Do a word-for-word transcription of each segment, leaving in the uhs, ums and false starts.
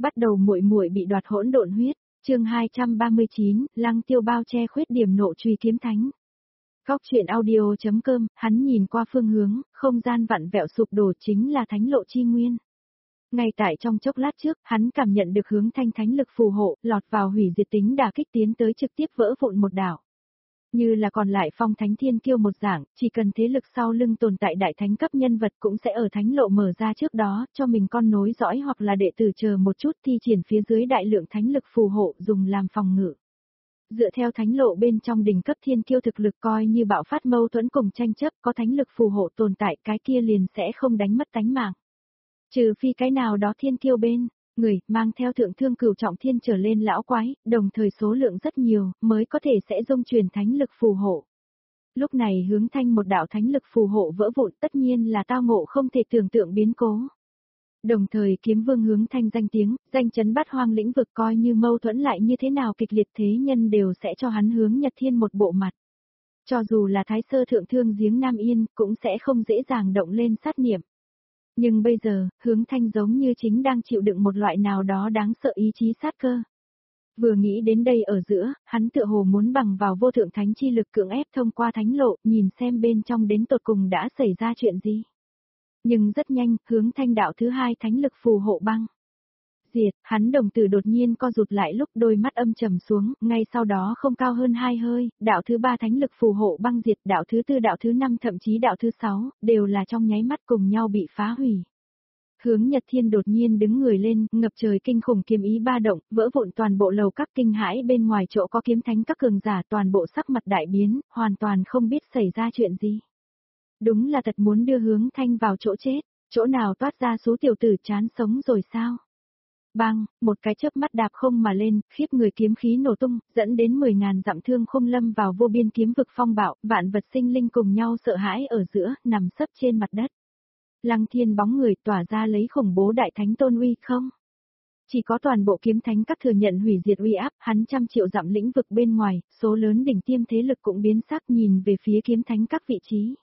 Bắt đầu muội muội bị đoạt hỗn độn huyết, chương hai trăm ba mươi chín, Lăng Tiêu bao che khuyết điểm nộ truy kiếm thánh. Góc truyện audio.com, hắn nhìn qua phương hướng, không gian vặn vẹo sụp đổ chính là thánh lộ chi nguyên. Ngay tại trong chốc lát trước, hắn cảm nhận được hướng thanh thánh lực phù hộ, lọt vào hủy diệt tính đả kích tiến tới trực tiếp vỡ vụn một đảo. Như là còn lại phong thánh thiên kiêu một dạng, chỉ cần thế lực sau lưng tồn tại đại thánh cấp nhân vật cũng sẽ ở thánh lộ mở ra trước đó, cho mình con nối dõi hoặc là đệ tử chờ một chút thi triển phía dưới đại lượng thánh lực phù hộ dùng làm phòng ngự. Dựa theo thánh lộ bên trong đỉnh cấp thiên kiêu thực lực coi như bạo phát mâu thuẫn cùng tranh chấp có thánh lực phù hộ tồn tại cái kia liền sẽ không đánh mất tánh mạng. Trừ phi cái nào đó thiên kiêu bên, người mang theo thượng thương cửu trọng thiên trở lên lão quái, đồng thời số lượng rất nhiều, mới có thể sẽ dung truyền thánh lực phù hộ. Lúc này hướng thanh một đạo thánh lực phù hộ vỡ vụn tất nhiên là tao ngộ không thể tưởng tượng biến cố. Đồng thời kiếm vương hướng thanh danh tiếng, danh chấn bát hoang lĩnh vực coi như mâu thuẫn lại như thế nào kịch liệt thế nhân đều sẽ cho hắn hướng Nhật Thiên một bộ mặt. Cho dù là thái sơ thượng thương giếng Nam Yên cũng sẽ không dễ dàng động lên sát niệm. Nhưng bây giờ, hướng thanh giống như chính đang chịu đựng một loại nào đó đáng sợ ý chí sát cơ. Vừa nghĩ đến đây ở giữa, hắn tựa hồ muốn bằng vào vô thượng thánh chi lực cưỡng ép thông qua thánh lộ, nhìn xem bên trong đến tột cùng đã xảy ra chuyện gì. Nhưng rất nhanh, hướng thanh đạo thứ hai thánh lực phù hộ băng. Diệt, hắn đồng tử đột nhiên co rụt lại lúc đôi mắt âm trầm xuống, ngay sau đó không cao hơn hai hơi, đạo thứ ba thánh lực phù hộ băng diệt, đạo thứ tư đạo thứ năm thậm chí đạo thứ sáu, đều là trong nháy mắt cùng nhau bị phá hủy. Hướng Nhật Thiên đột nhiên đứng người lên, ngập trời kinh khủng kiếm ý ba động, vỡ vụn toàn bộ lầu các kinh hãi bên ngoài chỗ có kiếm thánh các cường giả toàn bộ sắc mặt đại biến, hoàn toàn không biết xảy ra chuyện gì. Đúng là thật muốn đưa hướng thanh vào chỗ chết, chỗ nào toát ra số tiểu tử chán sống rồi sao? Bang, một cái chớp mắt đạp không mà lên, khiếp người kiếm khí nổ tung, dẫn đến mười ngàn dặm thương không lâm vào vô biên kiếm vực phong bạo, vạn vật sinh linh cùng nhau sợ hãi ở giữa, nằm sấp trên mặt đất. Lăng Thiên bóng người tỏa ra lấy khủng bố đại thánh tôn uy không? Chỉ có toàn bộ kiếm thánh các thừa nhận hủy diệt uy áp, hắn trăm triệu dặm lĩnh vực bên ngoài, số lớn đỉnh tiêm thế lực cũng biến sắc nhìn về phía kiếm thánh các vị trí.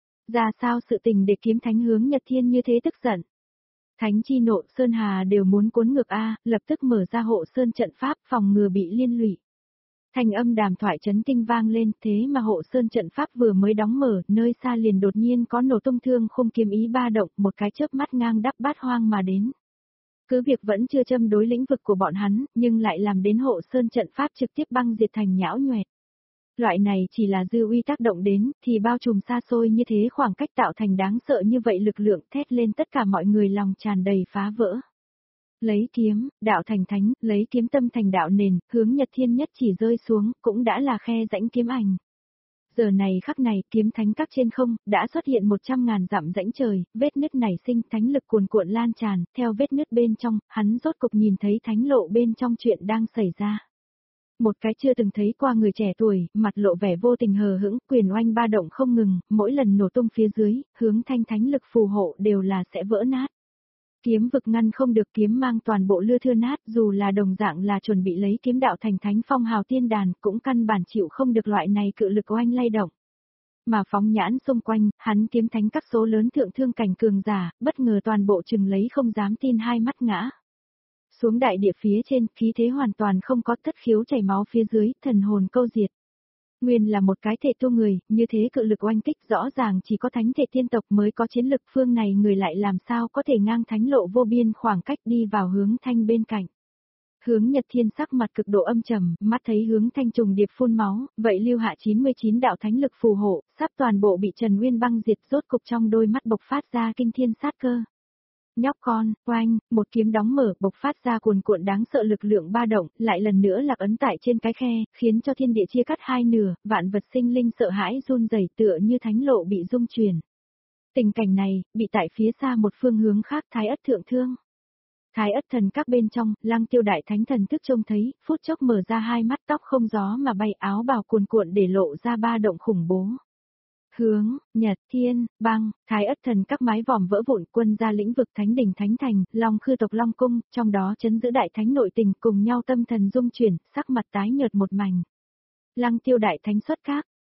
Ra sao sự tình để kiếm thánh hướng Nhật Thiên như thế tức giận? Thánh chi nộ Sơn Hà đều muốn cuốn ngược A, lập tức mở ra hộ Sơn trận pháp phòng ngừa bị liên lụy. Thanh âm đàm thoại chấn tinh vang lên, thế mà hộ Sơn trận pháp vừa mới đóng mở, nơi xa liền đột nhiên có nổ tung thương không kiếm ý ba động, một cái chớp mắt ngang đắp bát hoang mà đến. Cứ việc vẫn chưa châm đối lĩnh vực của bọn hắn, nhưng lại làm đến hộ Sơn trận pháp trực tiếp băng diệt thành nhão nhoẹt. Loại này chỉ là dư uy tác động đến, thì bao trùm xa xôi như thế khoảng cách tạo thành đáng sợ như vậy lực lượng thét lên tất cả mọi người lòng tràn đầy phá vỡ. Lấy kiếm, đạo thành thánh, lấy kiếm tâm thành đạo nền, hướng Nhật Thiên nhất chỉ rơi xuống, cũng đã là khe rãnh kiếm ảnh. Giờ này khắc này, kiếm thánh các trên không, đã xuất hiện một trăm ngàn dặm rãnh trời, vết nứt nảy sinh thánh lực cuồn cuộn lan tràn, theo vết nứt bên trong, hắn rốt cục nhìn thấy thánh lộ bên trong chuyện đang xảy ra. Một cái chưa từng thấy qua người trẻ tuổi, mặt lộ vẻ vô tình hờ hững, quyền oanh ba động không ngừng, mỗi lần nổ tung phía dưới, hướng thanh thánh lực phù hộ đều là sẽ vỡ nát. Kiếm vực ngăn không được kiếm mang toàn bộ lưa thưa nát, dù là đồng dạng là chuẩn bị lấy kiếm đạo thành thánh phong hào tiên đàn, cũng căn bản chịu không được loại này cự lực oanh lay động. Mà phóng nhãn xung quanh, hắn kiếm thánh các số lớn thượng thương cảnh cường giả, bất ngờ toàn bộ chừng lấy không dám tin hai mắt ngã. Xuống đại địa phía trên, khí thế hoàn toàn không có, thất khiếu chảy máu phía dưới, thần hồn câu diệt. Nguyên là một cái thể tu người, như thế cự lực oanh kích rõ ràng chỉ có thánh thể tiên tộc mới có chiến lực, phương này người lại làm sao có thể ngang thánh lộ vô biên khoảng cách đi vào hướng thanh bên cạnh. Hướng Nhật Thiên sắc mặt cực độ âm trầm, mắt thấy hướng thanh trùng điệp phun máu, vậy lưu hạ chín mươi chín đạo thánh lực phù hộ, sắp toàn bộ bị Trần Nguyên băng diệt, rốt cục trong đôi mắt bộc phát ra kinh thiên sát cơ. Nhóc con, oanh, một kiếm đóng mở, bộc phát ra cuồn cuộn đáng sợ lực lượng ba động, lại lần nữa lạc ấn tại trên cái khe, khiến cho thiên địa chia cắt hai nửa, vạn vật sinh linh sợ hãi run rẩy tựa như thánh lộ bị rung chuyển. Tình cảnh này, bị tại phía xa một phương hướng khác Thái Ất thượng thương. Thái Ất thần các bên trong, Lăng Tiêu đại thánh thần thức trông thấy, phút chốc mở ra hai mắt, tóc không gió mà bay, áo bào cuồn cuộn để lộ ra ba động khủng bố. Hướng, Nhật, Thiên, băng, Thái Ất thần các mái vòm vỡ vụn, quân ra lĩnh vực thánh đỉnh thánh thành, Long khư tộc Long cung, trong đó chấn giữ đại thánh nội tình cùng nhau tâm thần dung chuyển, sắc mặt tái nhợt một mảnh. Lăng Tiêu đại thánh xuất các,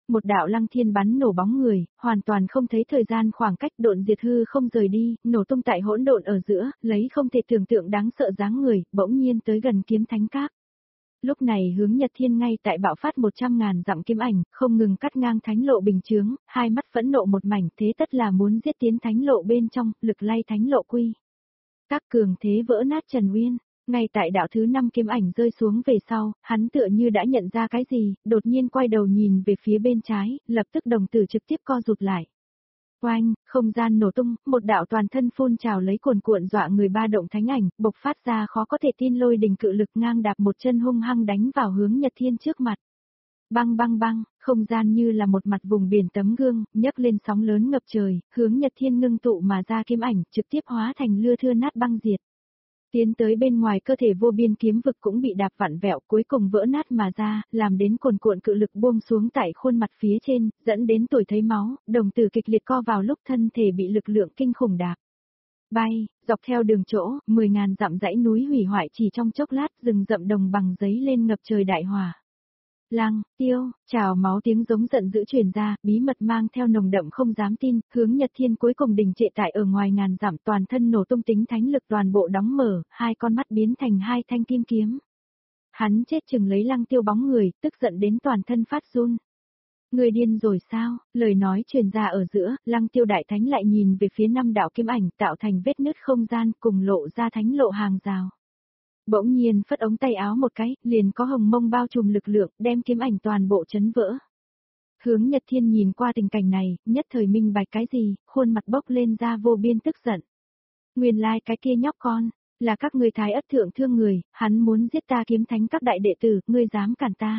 Một đạo lăng thiên bắn nổ bóng người, hoàn toàn không thấy thời gian khoảng cách độn diệt hư không rời đi, nổ tung tại hỗn độn ở giữa, lấy không thể tưởng tượng đáng sợ dáng người, bỗng nhiên tới gần kiếm thánh các. Lúc này hướng Nhật Thiên ngay tại bạo phát một trăm ngàn dặm kiếm ảnh, không ngừng cắt ngang thánh lộ bình chướng, hai mắt phẫn nộ một mảnh, thế tất là muốn giết tiến thánh lộ bên trong, lực lay thánh lộ quy. Các cường thế vỡ nát Trần Uyên. Ngay tại đạo thứ năm kiếm ảnh rơi xuống về sau, hắn tựa như đã nhận ra cái gì, đột nhiên quay đầu nhìn về phía bên trái, lập tức đồng tử trực tiếp co rụt lại. Oanh, không gian nổ tung, một đạo toàn thân phun trào lấy cuồn cuộn dọa người ba động thánh ảnh, bộc phát ra khó có thể tin lôi đình cự lực ngang đạp một chân hung hăng đánh vào hướng Nhật Thiên trước mặt. Băng băng băng, không gian như là một mặt vùng biển tấm gương, nhấc lên sóng lớn ngập trời, hướng Nhật Thiên ngưng tụ mà ra kiếm ảnh, trực tiếp hóa thành lưa thưa nát băng diệt. Tiến tới bên ngoài cơ thể vô biên kiếm vực cũng bị đạp vặn vẹo cuối cùng vỡ nát mà ra, làm đến cuồn cuộn cự lực buông xuống tại khuôn mặt phía trên, dẫn đến tuổi thấy máu, đồng tử kịch liệt co vào lúc thân thể bị lực lượng kinh khủng đạp. Bay, dọc theo đường chỗ, mười ngàn dặm dãy núi hủy hoại chỉ trong chốc lát rừng rậm đồng bằng giấy lên ngập trời đại hỏa. Lăng, tiêu, trào máu tiếng giống giận dữ truyền ra, bí mật mang theo nồng đậm không dám tin, hướng Nhật Thiên cuối cùng đình trệ tại ở ngoài ngàn dặm toàn thân nổ tung tính thánh lực toàn bộ đóng mở, hai con mắt biến thành hai thanh kim kiếm. Hắn chết chừng lấy lăng tiêu bóng người, tức giận đến toàn thân phát run. Người điên rồi sao, lời nói truyền ra ở giữa, lăng tiêu đại thánh lại nhìn về phía năm đạo kiếm ảnh tạo thành vết nứt không gian cùng lộ ra thánh lộ hàng rào. Bỗng nhiên phất ống tay áo một cái, liền có hồng mông bao trùm lực lượng, đem kiếm ảnh toàn bộ chấn vỡ. Hướng Nhật Thiên nhìn qua tình cảnh này, nhất thời minh bạch cái gì, khuôn mặt bốc lên ra vô biên tức giận. Nguyên lai like cái kia nhóc con, là các ngươi thái ất thượng thương người, hắn muốn giết ta kiếm thánh các đại đệ tử, ngươi dám cản ta.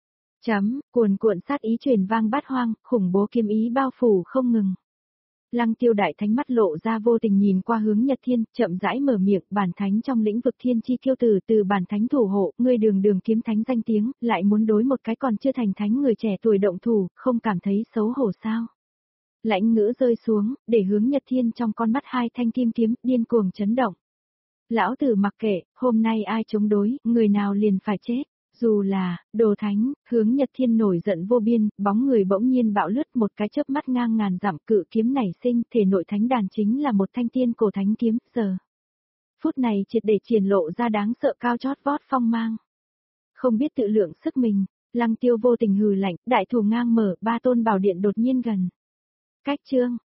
Chấm, cuồn cuộn sát ý truyền vang bát hoang, khủng bố kiếm ý bao phủ không ngừng. Lăng tiêu đại thánh mắt lộ ra vô tình nhìn qua hướng Nhật Thiên, chậm rãi mở miệng, bản thánh trong lĩnh vực thiên chi kiêu tử từ bản thánh thủ hộ, ngươi đường đường kiếm thánh danh tiếng, lại muốn đối một cái còn chưa thành thánh người trẻ tuổi động thủ, không cảm thấy xấu hổ sao. Lãnh ngữ rơi xuống, để hướng Nhật Thiên trong con mắt hai thanh kim kiếm, điên cuồng chấn động. Lão tử mặc kệ, hôm nay ai chống đối, người nào liền phải chết. Dù là, đồ thánh, hướng Nhật Thiên nổi giận vô biên, bóng người bỗng nhiên bạo lướt một cái chớp mắt ngang ngàn dặm cự kiếm nảy sinh, thể nội thánh đàn chính là một thanh tiên cổ thánh kiếm, giờ. Phút này triệt để triển lộ ra đáng sợ cao chót vót phong mang. Không biết tự lượng sức mình, lăng tiêu vô tình hừ lạnh, đại thủ ngang mở, ba tôn bảo điện đột nhiên gần. Cách chương,